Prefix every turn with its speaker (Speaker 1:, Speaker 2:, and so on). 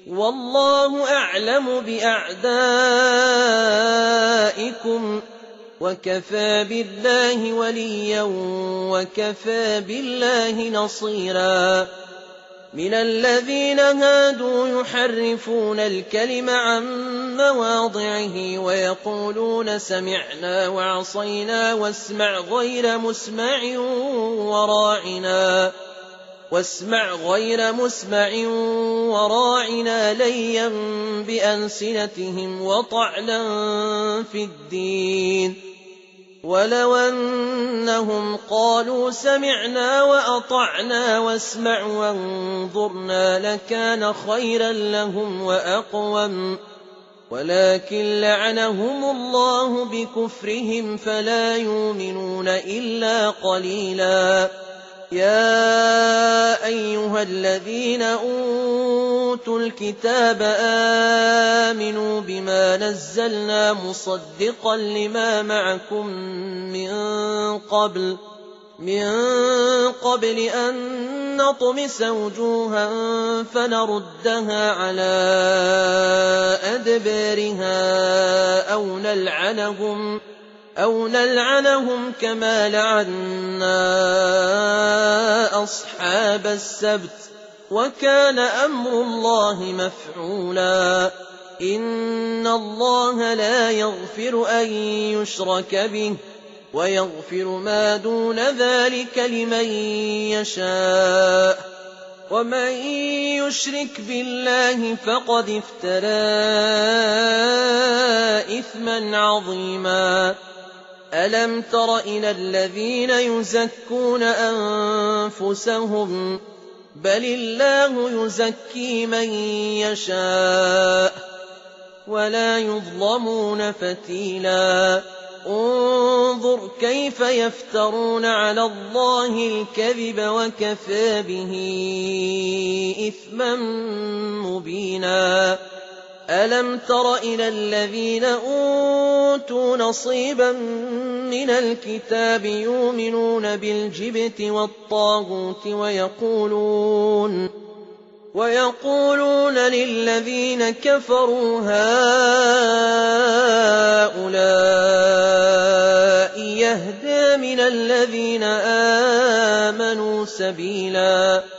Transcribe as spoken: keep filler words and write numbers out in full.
Speaker 1: وَاللَّهُ أَعْلَمُ بِأَعْدَائِكُمْ ۚ وَكَفَىٰ بِاللَّهِ وَلِيًّا وَكَفَىٰ بِاللَّهِ نَصِيرًا. مِنَ الَّذِينَ هَادُوا يُحَرِّفُونَ الْكَلِمَ عَن مَّوَاضِعِهِ وَيَقُولُونَ سَمِعْنَا وَعَصَيْنَا وَاسْمَعْ غَيْرَ مُسْمَعٍ وَرَاعِنَا واسمع غير مسمع وراعنا ليا بألسنتهم وطعنا في الدين. ولو أنهم قالوا سمعنا وأطعنا واسمع وانظرنا لكان خيرا لهم وأقوم، ولكن لعنهم الله بكفرهم فلا يؤمنون إلا قليلا. يا أيها الذين أوتوا الكتاب آمنوا بما نزلنا مصدقا لما معكم من قبل من قبل أن نطمس وجوها فنردها على أدبارها أو نلعنهم أو نلعنهم كما لعنا أصحاب السبت، وكان أمر الله مفعولا. إن الله لا يغفر أن يشرك به ويغفر ما دون ذلك لمن يشاء، ومن يشرك بالله فقد افترى إثما عظيما. ألم تر إلى الذين يزكون أنفسهم بل الله يزكي من يشاء ولا يظلمون فتيلا. انظر كيف يفترون على الله الكذب وكفى به إثما مبينا. ألم تر إلى الذين أوتوا نصيبا من الكتاب يؤمنون بالجبت والطاغوت ويقولون ويقولون للذين كفروا هؤلاء يهدى من الذين آمنوا سبيلا.